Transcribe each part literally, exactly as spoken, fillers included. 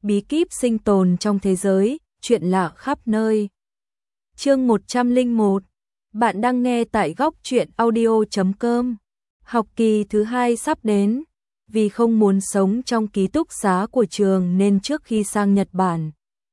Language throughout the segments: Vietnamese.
bí kíp sinh tồn trong thế giới, chuyện lạ khắp nơi. Chương một trăm lẻ một. Bạn đang nghe tại góc truyện audio chấm com. Học kỳ thứ hai sắp đến, vì không muốn sống trong ký túc xá của trường nên trước khi sang Nhật Bản,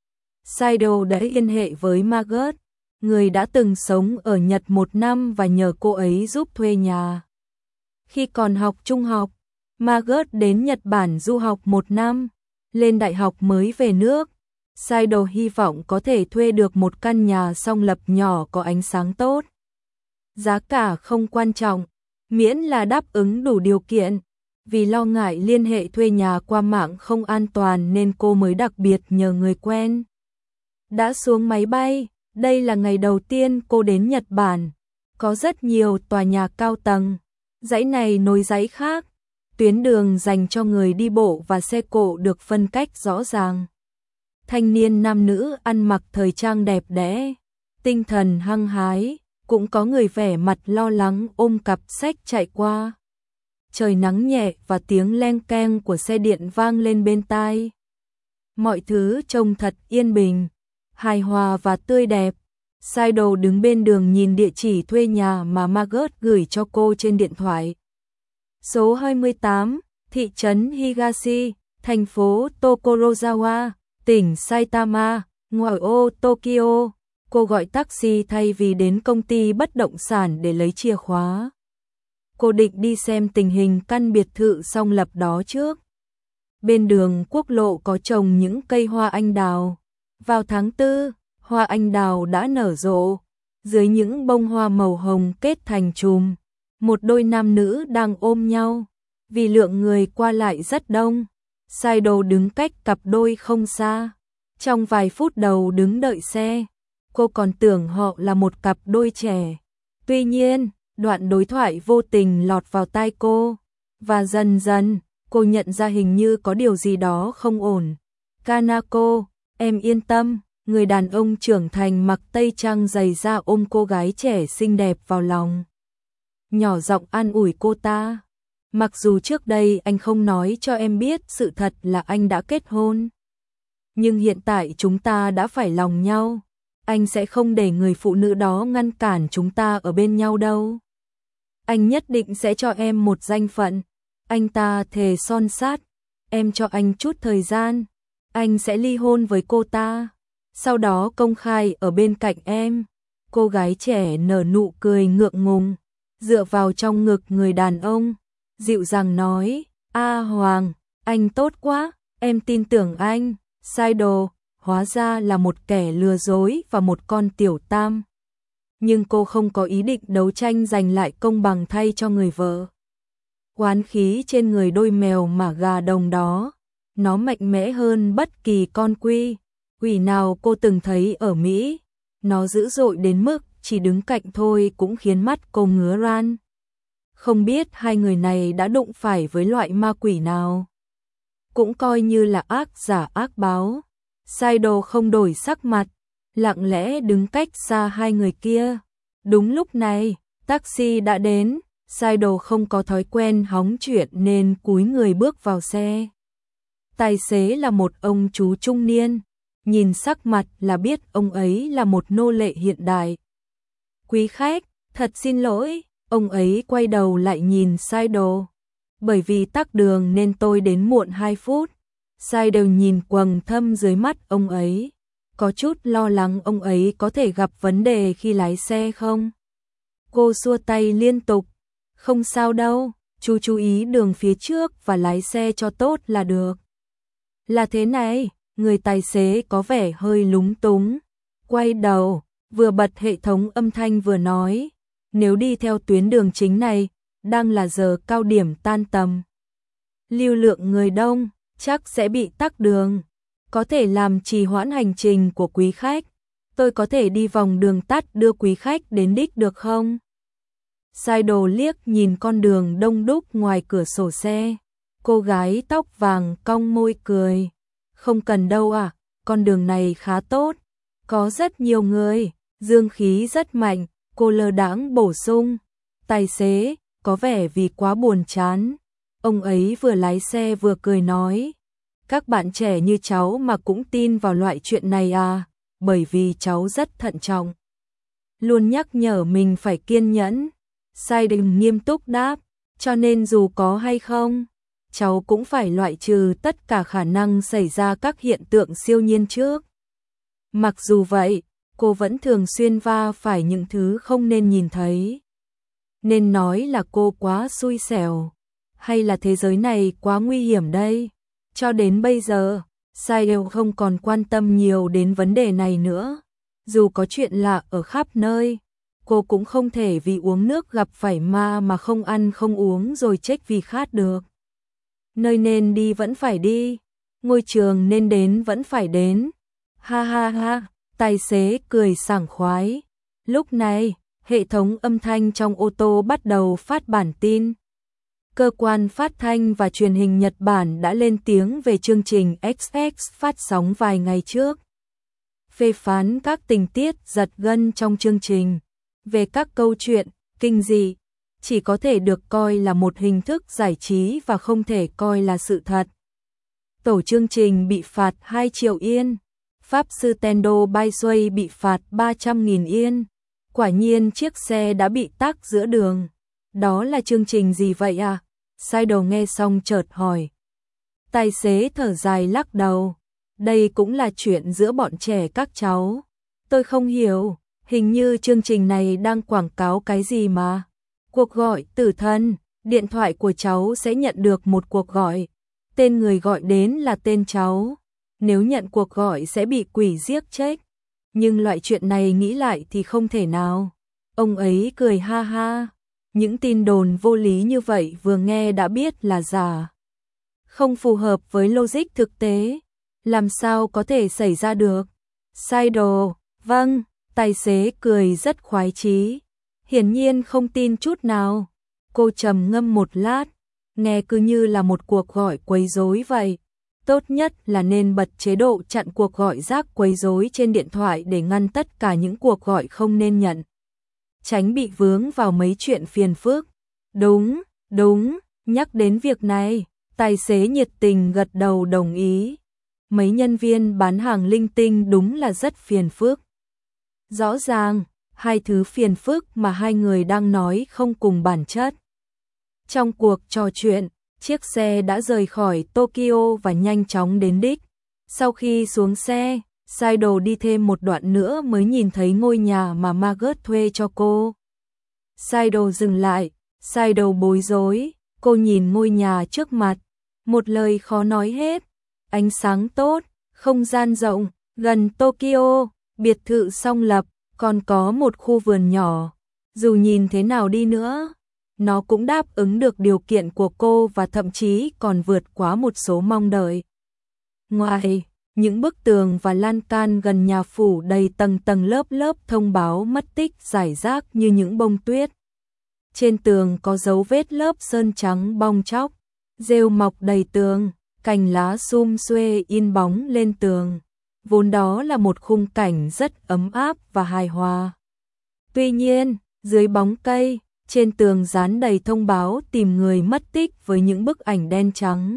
Saido đã liên hệ với Margaret, người đã từng sống ở Nhật một năm và nhờ cô ấy giúp thuê nhà. Khi còn học trung học, Margaret đến Nhật Bản du học một năm, lên đại học mới về nước. Saido hy vọng có thể thuê được một căn nhà song lập nhỏ có ánh sáng tốt. Giá cả không quan trọng, miễn là đáp ứng đủ điều kiện. Vì lo ngại liên hệ thuê nhà qua mạng không an toàn nên cô mới đặc biệt nhờ người quen. Đã xuống máy bay, đây là ngày đầu tiên cô đến Nhật Bản. Có rất nhiều tòa nhà cao tầng, dãy này nối dãy khác. Tuyến đường dành cho người đi bộ và xe cộ được phân cách rõ ràng. Thanh niên nam nữ ăn mặc thời trang đẹp đẽ, tinh thần hăng hái, cũng có người vẻ mặt lo lắng ôm cặp sách chạy qua. Trời nắng nhẹ và tiếng leng keng của xe điện vang lên bên tai. Mọi thứ trông thật yên bình, hài hòa và tươi đẹp. Saido đứng bên đường nhìn địa chỉ thuê nhà mà Margaret gửi cho cô trên điện thoại. Số hai mươi tám, thị trấn Higashi, thành phố Tokorozawa, tỉnh Saitama, ngoại ô Tokyo. Cô gọi taxi thay vì đến công ty bất động sản để lấy chìa khóa. Cô định đi xem tình hình căn biệt thự song lập đó trước. Bên đường quốc lộ có trồng những cây hoa anh đào. Vào tháng tư, hoa anh đào đã nở rộ. Dưới những bông hoa màu hồng kết thành chùm, một đôi nam nữ đang ôm nhau. Vì lượng người qua lại rất đông, Saido đứng cách cặp đôi không xa. Trong vài phút đầu đứng đợi xe, cô còn tưởng họ là một cặp đôi trẻ. Tuy nhiên, đoạn đối thoại vô tình lọt vào tai cô, và dần dần, cô nhận ra hình như có điều gì đó không ổn. Kanako, em yên tâm, người đàn ông trưởng thành mặc tây trang dày da ôm cô gái trẻ xinh đẹp vào lòng. Nhỏ giọng an ủi cô ta. Mặc dù trước đây anh không nói cho em biết sự thật là anh đã kết hôn. Nhưng hiện tại chúng ta đã phải lòng nhau. Anh sẽ không để người phụ nữ đó ngăn cản chúng ta ở bên nhau đâu. Anh nhất định sẽ cho em một danh phận. Anh ta thề son sắt. Em cho anh chút thời gian. Anh sẽ ly hôn với cô ta. Sau đó công khai ở bên cạnh em. Cô gái trẻ nở nụ cười ngượng ngùng, dựa vào trong ngực người đàn ông, dịu dàng nói, A Hoàng, anh tốt quá, em tin tưởng anh. Saido hóa ra là một kẻ lừa dối và một con tiểu tam. Nhưng cô không có ý định đấu tranh giành lại công bằng thay cho người vợ. Oán khí trên người đôi mèo mà gà đồng đó, nó mạnh mẽ hơn bất kỳ con quy quỷ nào cô từng thấy ở Mỹ. Nó dữ dội đến mức chỉ đứng cạnh thôi cũng khiến mắt cô ngứa ran. Không biết hai người này đã đụng phải với loại ma quỷ nào. Cũng coi như là ác giả ác báo. Saido không đổi sắc mặt, lặng lẽ đứng cách xa hai người kia. Đúng lúc này, taxi đã đến. Saido không có thói quen hóng chuyện nên cúi người bước vào xe. Tài xế là một ông chú trung niên, nhìn sắc mặt là biết ông ấy là một nô lệ hiện đại. Quý khách, thật xin lỗi, ông ấy quay đầu lại nhìn Saido. Bởi vì tắc đường nên tôi đến muộn hai phút. Saido nhìn quầng thâm dưới mắt ông ấy, có chút lo lắng ông ấy có thể gặp vấn đề khi lái xe không. Cô xua tay liên tục, không sao đâu, chú chú ý đường phía trước và lái xe cho tốt là được. Là thế này, người tài xế có vẻ hơi lúng túng, quay đầu, vừa bật hệ thống âm thanh vừa nói, nếu đi theo tuyến đường chính này, đang là giờ cao điểm tan tầm. Lưu lượng người đông, chắc sẽ bị tắc đường, có thể làm trì hoãn hành trình của quý khách. Tôi có thể đi vòng đường tắt đưa quý khách đến đích được không? Saido liếc nhìn con đường đông đúc ngoài cửa sổ xe. Cô gái tóc vàng cong môi cười. Không cần đâu à, con đường này khá tốt. Có rất nhiều người, dương khí rất mạnh. Cô lơ đãng bổ sung. Tài xế, có vẻ vì quá buồn chán. Ông ấy vừa lái xe vừa cười nói. Các bạn trẻ như cháu mà cũng tin vào loại chuyện này à, bởi vì cháu rất thận trọng. Luôn nhắc nhở mình phải kiên nhẫn. Sai Đình nghiêm túc đáp, cho nên dù có hay không, cháu cũng phải loại trừ tất cả khả năng xảy ra các hiện tượng siêu nhiên trước. Mặc dù vậy, cô vẫn thường xuyên va phải những thứ không nên nhìn thấy. Nên nói là cô quá xui xẻo, hay là thế giới này quá nguy hiểm đây? Cho đến bây giờ, Sai đều không còn quan tâm nhiều đến vấn đề này nữa. Dù có chuyện lạ ở khắp nơi, cô cũng không thể vì uống nước gặp phải ma mà không ăn không uống rồi chết vì khát được. Nơi nên đi vẫn phải đi, ngôi trường nên đến vẫn phải đến. Ha ha ha, tài xế cười sảng khoái. Lúc này, hệ thống âm thanh trong ô tô bắt đầu phát bản tin. Cơ quan phát thanh và truyền hình Nhật Bản đã lên tiếng về chương trình X X phát sóng vài ngày trước. Phê phán các tình tiết giật gân trong chương trình. Về các câu chuyện kinh dị, chỉ có thể được coi là một hình thức giải trí và không thể coi là sự thật. Tổ chương trình bị phạt hai triệu yên. Pháp sư Tendo Bai Xuôi bị phạt ba trăm nghìn yên. Quả nhiên chiếc xe đã bị tắc giữa đường. Đó là chương trình gì vậy à? Sai đầu nghe xong chợt hỏi. Tài xế thở dài lắc đầu. Đây cũng là chuyện giữa bọn trẻ các cháu. Tôi không hiểu, hình như chương trình này đang quảng cáo cái gì mà. Cuộc gọi tử thần, điện thoại của cháu sẽ nhận được một cuộc gọi. Tên người gọi đến là tên cháu. Nếu nhận cuộc gọi sẽ bị quỷ giết chết. Nhưng loại chuyện này nghĩ lại thì không thể nào. Ông ấy cười ha ha. Những tin đồn vô lý như vậy vừa nghe đã biết là giả. Không phù hợp với logic thực tế. Làm sao có thể xảy ra được? Sai đồ, vâng, tài xế cười rất khoái chí. Hiển nhiên không tin chút nào. Cô trầm ngâm một lát, nghe cứ như là một cuộc gọi quấy rối vậy. Tốt nhất là nên bật chế độ chặn cuộc gọi rác quấy rối trên điện thoại để ngăn tất cả những cuộc gọi không nên nhận. Tránh bị vướng vào mấy chuyện phiền phức. Đúng, đúng, nhắc đến việc này, tài xế nhiệt tình gật đầu đồng ý. Mấy nhân viên bán hàng linh tinh đúng là rất phiền phức. Rõ ràng, hai thứ phiền phức mà hai người đang nói không cùng bản chất. Trong cuộc trò chuyện, chiếc xe đã rời khỏi Tokyo và nhanh chóng đến đích. Sau khi xuống xe, Saido đi thêm một đoạn nữa mới nhìn thấy ngôi nhà mà Margaret thuê cho cô. Saido dừng lại, Saido bối rối, cô nhìn ngôi nhà trước mặt, một lời khó nói hết. Ánh sáng tốt, không gian rộng, gần Tokyo, biệt thự song lập, còn có một khu vườn nhỏ. Dù nhìn thế nào đi nữa, nó cũng đáp ứng được điều kiện của cô và thậm chí còn vượt quá một số mong đợi. Ngoài, những bức tường và lan can gần nhà phủ đầy tầng tầng lớp lớp thông báo mất tích rải rác như những bông tuyết. Trên tường có dấu vết lớp sơn trắng bong tróc, rêu mọc đầy tường, cành lá sum xuê in bóng lên tường. Vốn đó là một khung cảnh rất ấm áp và hài hòa. Tuy nhiên, dưới bóng cây, trên tường dán đầy thông báo tìm người mất tích với những bức ảnh đen trắng.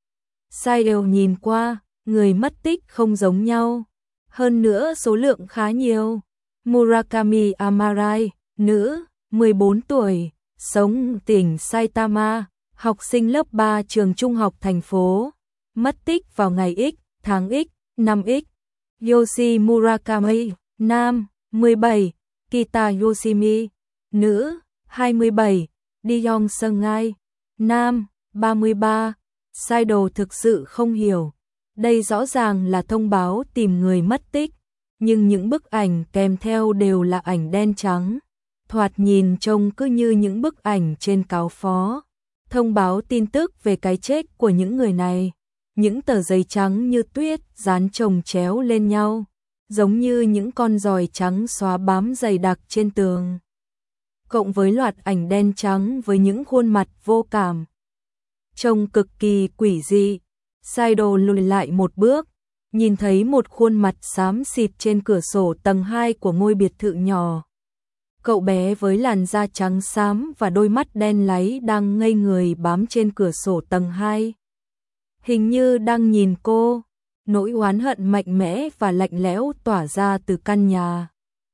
Saido nhìn qua, người mất tích không giống nhau. Hơn nữa số lượng khá nhiều. Murakami Amarai, nữ, mười bốn tuổi, sống tỉnh Saitama, học sinh lớp ba trường trung học thành phố. Mất tích vào ngày X, tháng X, năm X. Yoshi Murakami, nam, mười bảy, Kita Yoshimi, nữ, hai mươi bảy, Diyong Sungai, nam, ba mươi ba. Saido thực sự không hiểu. Đây rõ ràng là thông báo tìm người mất tích, nhưng những bức ảnh kèm theo đều là ảnh đen trắng. Thoạt nhìn trông cứ như những bức ảnh trên cáo phó. Thông báo tin tức về cái chết của những người này. Những tờ giấy trắng như tuyết dán chồng chéo lên nhau, giống như những con giòi trắng xóa bám dày đặc trên tường. Cộng với loạt ảnh đen trắng với những khuôn mặt vô cảm, trông cực kỳ quỷ dị. Saido lùi lại một bước, nhìn thấy một khuôn mặt xám xịt trên cửa sổ tầng hai của ngôi biệt thự nhỏ. Cậu bé với làn da trắng xám và đôi mắt đen láy đang ngây người bám trên cửa sổ tầng hai. hình như đang nhìn cô. Nỗi oán hận mạnh mẽ và lạnh lẽo tỏa ra từ căn nhà.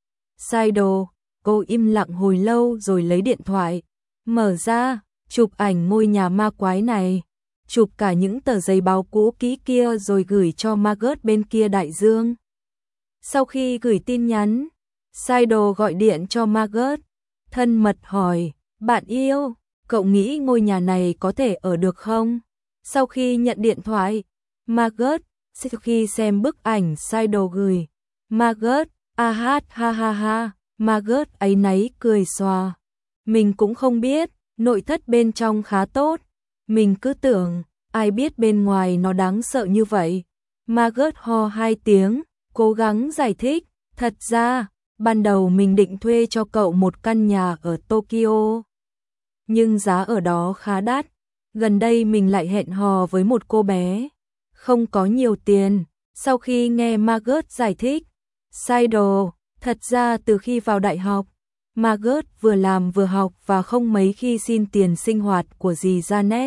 Saido, cô im lặng hồi lâu rồi lấy điện thoại, mở ra, chụp ảnh ngôi nhà ma quái này, chụp cả những tờ giấy báo cũ kỹ kia rồi gửi cho Margaret bên kia đại dương. Sau khi gửi tin nhắn, Saido gọi điện cho Margaret, thân mật hỏi, bạn yêu, cậu nghĩ ngôi nhà này có thể ở được không? Sau khi nhận điện thoại, Margaret, sau khi xem bức ảnh Saido gửi, Margaret, a hát ha ha ha, Margaret áy náy cười xòa. Mình cũng không biết, nội thất bên trong khá tốt, mình cứ tưởng, ai biết bên ngoài nó đáng sợ như vậy. Margaret ho hai tiếng, cố gắng giải thích, thật ra, ban đầu mình định thuê cho cậu một căn nhà ở Tokyo. Nhưng giá ở đó khá đắt, gần đây mình lại hẹn hò với một cô bé, không có nhiều tiền. Sau khi nghe Margaret giải thích, Saido, thật ra từ khi vào đại học, Margaret vừa làm vừa học và không mấy khi xin tiền sinh hoạt của dì Janet.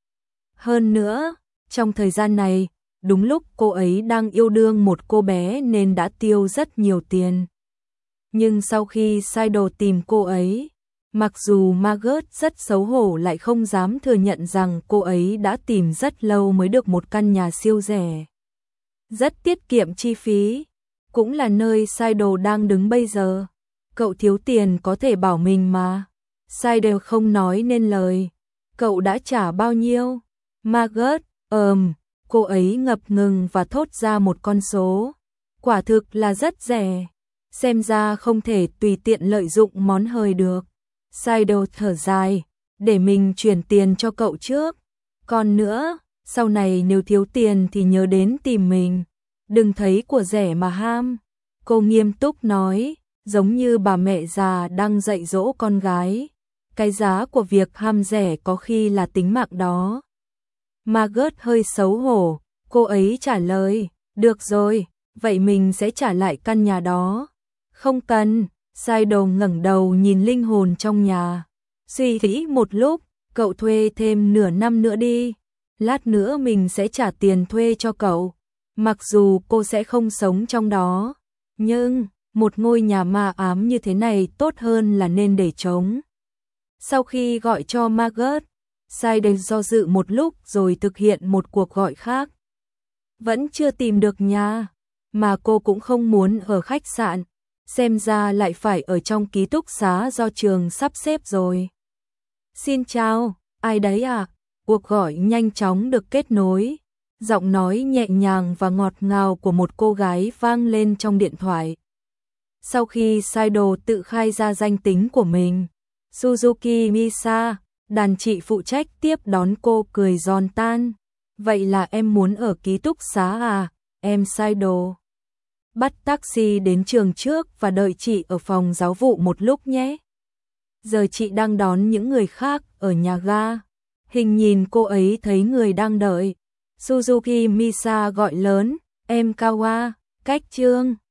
Hơn nữa, trong thời gian này, đúng lúc cô ấy đang yêu đương một cô bé nên đã tiêu rất nhiều tiền. Nhưng sau khi Saido tìm cô ấy, mặc dù Margaret rất xấu hổ lại không dám thừa nhận rằng cô ấy đã tìm rất lâu mới được một căn nhà siêu rẻ, rất tiết kiệm chi phí, cũng là nơi Saido đang đứng bây giờ. Cậu thiếu tiền có thể bảo mình mà. Saido không nói nên lời. Cậu đã trả bao nhiêu? Margaret, ờm, cô ấy ngập ngừng và thốt ra một con số. Quả thực là rất rẻ. Xem ra không thể tùy tiện lợi dụng món hời được. Saido thở dài, để mình chuyển tiền cho cậu trước. Còn nữa, sau này nếu thiếu tiền thì nhớ đến tìm mình. Đừng thấy của rẻ mà ham. Cô nghiêm túc nói, giống như bà mẹ già đang dạy dỗ con gái. Cái giá của việc ham rẻ có khi là tính mạng đó. Margaret hơi xấu hổ, cô ấy trả lời, được rồi, vậy mình sẽ trả lại căn nhà đó. Không cần, Saido ngẩng đầu nhìn linh hồn trong nhà. Suy nghĩ một lúc, cậu thuê thêm nửa năm nữa đi. Lát nữa mình sẽ trả tiền thuê cho cậu. Mặc dù cô sẽ không sống trong đó, nhưng một ngôi nhà ma ám như thế này tốt hơn là nên để trống. Sau khi gọi cho Margaret, Saido do dự một lúc rồi thực hiện một cuộc gọi khác. Vẫn chưa tìm được nhà, mà cô cũng không muốn ở khách sạn, xem ra lại phải ở trong ký túc xá do trường sắp xếp rồi. Xin chào, ai đấy à? Cuộc gọi nhanh chóng được kết nối. Giọng nói nhẹ nhàng và ngọt ngào của một cô gái vang lên trong điện thoại. Sau khi Saido tự khai ra danh tính của mình, Suzuki Misa, đàn chị phụ trách tiếp đón cô cười giòn tan. Vậy là em muốn ở ký túc xá à, em Saido. Bắt taxi đến trường trước và đợi chị ở phòng giáo vụ một lúc nhé. Giờ chị đang đón những người khác ở nhà ga. Hình nhìn cô ấy thấy người đang đợi. Suzuki Misa gọi lớn, em Kawa, cách trường.